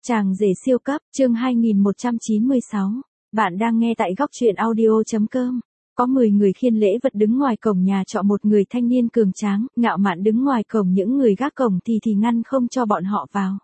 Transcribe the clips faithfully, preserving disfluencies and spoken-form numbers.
Chàng rể siêu cấp, chương hai nghìn một trăm chín mươi sáu. Bạn đang nghe tại góc truyện audio chấm com. Có mười người khiêng lễ vật đứng ngoài cổng nhà trọ, một người thanh niên cường tráng, ngạo mạn đứng ngoài cổng, những người gác cổng thì thì ngăn không cho bọn họ vào.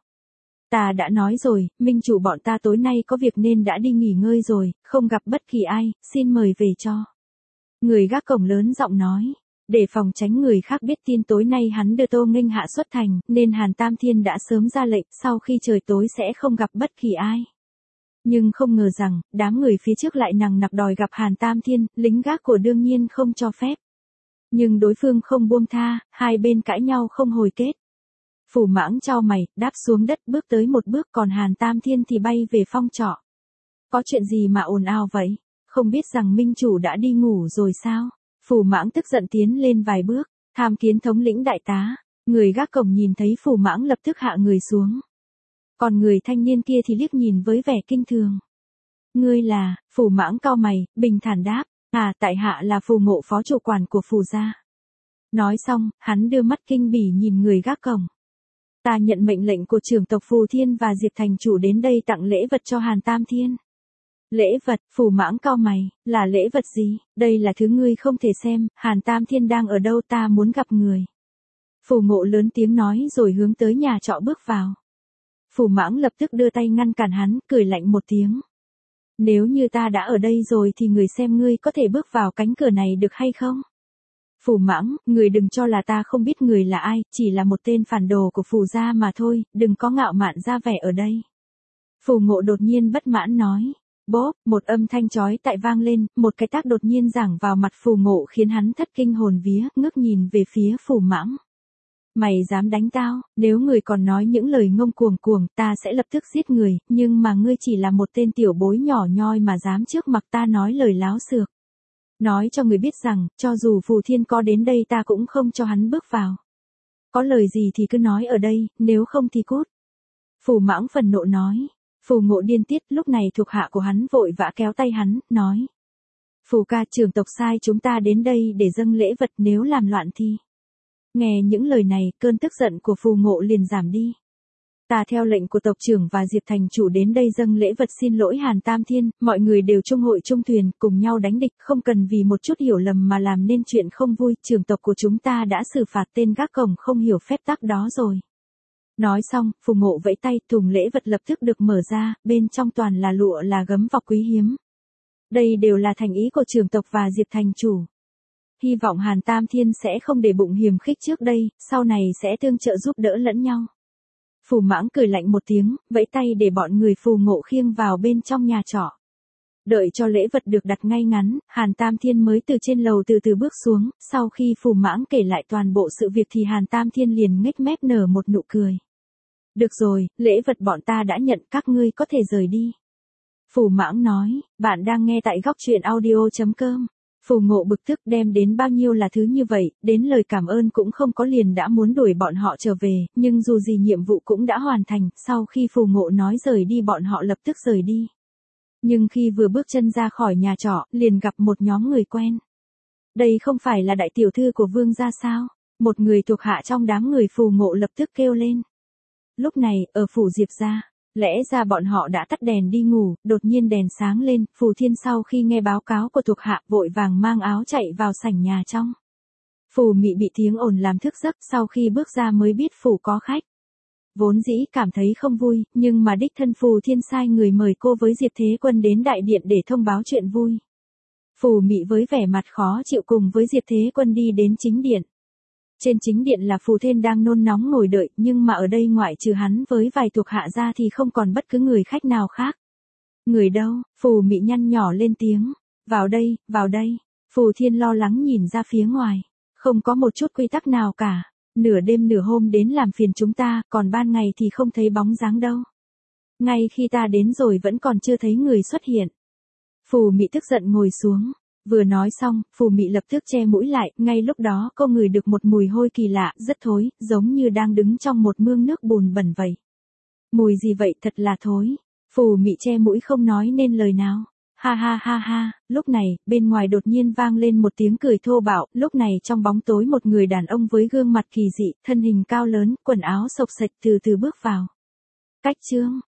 Ta đã nói rồi, minh chủ bọn ta tối nay có việc nên đã đi nghỉ ngơi rồi, không gặp bất kỳ ai, xin mời về cho. Người gác cổng lớn giọng nói. Để phòng tránh người khác biết tin tối nay hắn đưa Tô Nghênh hạ xuất thành, nên Hàn Tam Thiên đã sớm ra lệnh, sau khi trời tối sẽ không gặp bất kỳ ai. Nhưng không ngờ rằng, đám người phía trước lại nằng nặc đòi gặp Hàn Tam Thiên, lính gác của đương nhiên không cho phép. Nhưng đối phương không buông tha, hai bên cãi nhau không hồi kết. Phủ Mãng chau mày, đáp xuống đất bước tới một bước, còn Hàn Tam Thiên thì bay về phong trọ. Có chuyện gì mà ồn ào vậy? Không biết rằng minh chủ đã đi ngủ rồi sao? Phủ Mãng tức giận tiến lên vài bước, tham kiến thống lĩnh đại tá. Người gác cổng nhìn thấy Phủ Mãng lập tức hạ người xuống. Còn người thanh niên kia thì liếc nhìn với vẻ kinh thường. Ngươi là? Phủ Mãng cau mày, bình thản đáp. À, tại hạ là Phù Ngộ, phó chủ quản của Phù gia. Nói xong, hắn đưa mắt kinh bỉ nhìn người gác cổng. Ta nhận mệnh lệnh của trưởng tộc Phù Thiên và Diệp thành chủ đến đây tặng lễ vật cho Hàn Tam Thiên. Lễ vật? Phù Mãng cau mày, là lễ vật gì? Đây là thứ ngươi không thể xem, Hàn Tam Thiên đang ở đâu, ta muốn gặp người. Phù Ngộ lớn tiếng nói rồi hướng tới nhà trọ bước vào. Phù Mãng lập tức đưa tay ngăn cản hắn, cười lạnh một tiếng. Nếu như ta đã ở đây rồi thì người xem ngươi có thể bước vào cánh cửa này được hay không? Phù Mãng, người đừng cho là ta không biết người là ai, chỉ là một tên phản đồ của Phù gia mà thôi, đừng có ngạo mạn ra vẻ ở đây. Phù Ngộ đột nhiên bất mãn nói. Bốp, một âm thanh chói tai vang lên, một cái tát đột nhiên giáng vào mặt Phù Ngộ khiến hắn thất kinh hồn vía, ngước nhìn về phía Phù Mãng. Mày dám đánh tao? Nếu người còn nói những lời ngông cuồng cuồng, ta sẽ lập tức giết người, nhưng mà ngươi chỉ là một tên tiểu bối nhỏ nhoi mà dám trước mặt ta nói lời láo xược. Nói cho người biết rằng, cho dù Phù Thiên có đến đây ta cũng không cho hắn bước vào. Có lời gì thì cứ nói ở đây, nếu không thì cút. Phù Mãng phần nộ nói. Phù Ngộ điên tiết, lúc này thuộc hạ của hắn vội vã kéo tay hắn, nói. Phù ca, trưởng tộc sai chúng ta đến đây để dâng lễ vật, nếu làm loạn thì. Nghe những lời này, cơn tức giận của Phù Ngộ liền giảm đi. Ta theo lệnh của tộc trưởng và Diệp thành chủ đến đây dâng lễ vật xin lỗi Hàn Tam Thiên, mọi người đều chung hội chung thuyền, cùng nhau đánh địch, không cần vì một chút hiểu lầm mà làm nên chuyện không vui, trưởng tộc của chúng ta đã xử phạt tên gác cổng không hiểu phép tắc đó rồi. Nói xong, Phù Ngộ vẫy tay, thùng lễ vật lập tức được mở ra, bên trong toàn là lụa là gấm vọc quý hiếm. Đây đều là thành ý của trưởng tộc và Diệp thành chủ. Hy vọng Hàn Tam Thiên sẽ không để bụng hiềm khích trước đây, sau này sẽ tương trợ giúp đỡ lẫn nhau. Phù Mãng cười lạnh một tiếng, vẫy tay để bọn người Phù Ngộ khiêng vào bên trong nhà trọ. Đợi cho lễ vật được đặt ngay ngắn, Hàn Tam Thiên mới từ trên lầu từ từ bước xuống, sau khi Phù Mãng kể lại toàn bộ sự việc thì Hàn Tam Thiên liền nhếch mép nở một nụ cười. Được rồi, lễ vật bọn ta đã nhận, các ngươi có thể rời đi. Phù Mãng nói. Bạn đang nghe tại góc truyện audio chấm com. Phù Ngộ bực tức, đem đến bao nhiêu là thứ như vậy, đến lời cảm ơn cũng không có liền đã muốn đuổi bọn họ trở về, nhưng dù gì nhiệm vụ cũng đã hoàn thành, sau khi Phù Ngộ nói rời đi bọn họ lập tức rời đi. Nhưng khi vừa bước chân ra khỏi nhà trọ, liền gặp một nhóm người quen. Đây không phải là đại tiểu thư của Vương gia sao? Một người thuộc hạ trong đám người Phù Ngộ lập tức kêu lên. Lúc này, ở phủ Diệp gia, lẽ ra bọn họ đã tắt đèn đi ngủ, đột nhiên đèn sáng lên, Phù Thiên sau khi nghe báo cáo của thuộc hạ vội vàng mang áo chạy vào sảnh nhà trong. Phù Mị bị tiếng ồn làm thức giấc, sau khi bước ra mới biết phủ có khách. Vốn dĩ cảm thấy không vui, nhưng mà đích thân Phù Thiên sai người mời cô với Diệp Thế Quân đến đại điện để thông báo chuyện vui. Phù Mị với vẻ mặt khó chịu cùng với Diệp Thế Quân đi đến chính điện. Trên chính điện là Phù Thiên đang nôn nóng ngồi đợi, nhưng mà ở đây ngoại trừ hắn với vài thuộc hạ ra thì không còn bất cứ người khách nào khác. Người đâu? Phù Mị nhăn nhỏ lên tiếng. Vào đây, vào đây. Phù Thiên lo lắng nhìn ra phía ngoài. Không có một chút quy tắc nào cả. Nửa đêm nửa hôm đến làm phiền chúng ta, còn ban ngày thì không thấy bóng dáng đâu. Ngay khi ta đến rồi vẫn còn chưa thấy người xuất hiện. Phù Mị tức giận ngồi xuống. Vừa nói xong, Phù Mị lập tức che mũi lại, ngay lúc đó cô ngửi được một mùi hôi kỳ lạ, rất thối, giống như đang đứng trong một mương nước bùn bẩn vậy. Mùi gì vậy, thật là thối. Phù Mị che mũi không nói nên lời nào. Ha ha ha ha, lúc này, bên ngoài đột nhiên vang lên một tiếng cười thô bạo, lúc này trong bóng tối một người đàn ông với gương mặt kỳ dị, thân hình cao lớn, quần áo xộc xệch từ từ bước vào. Cách Trương,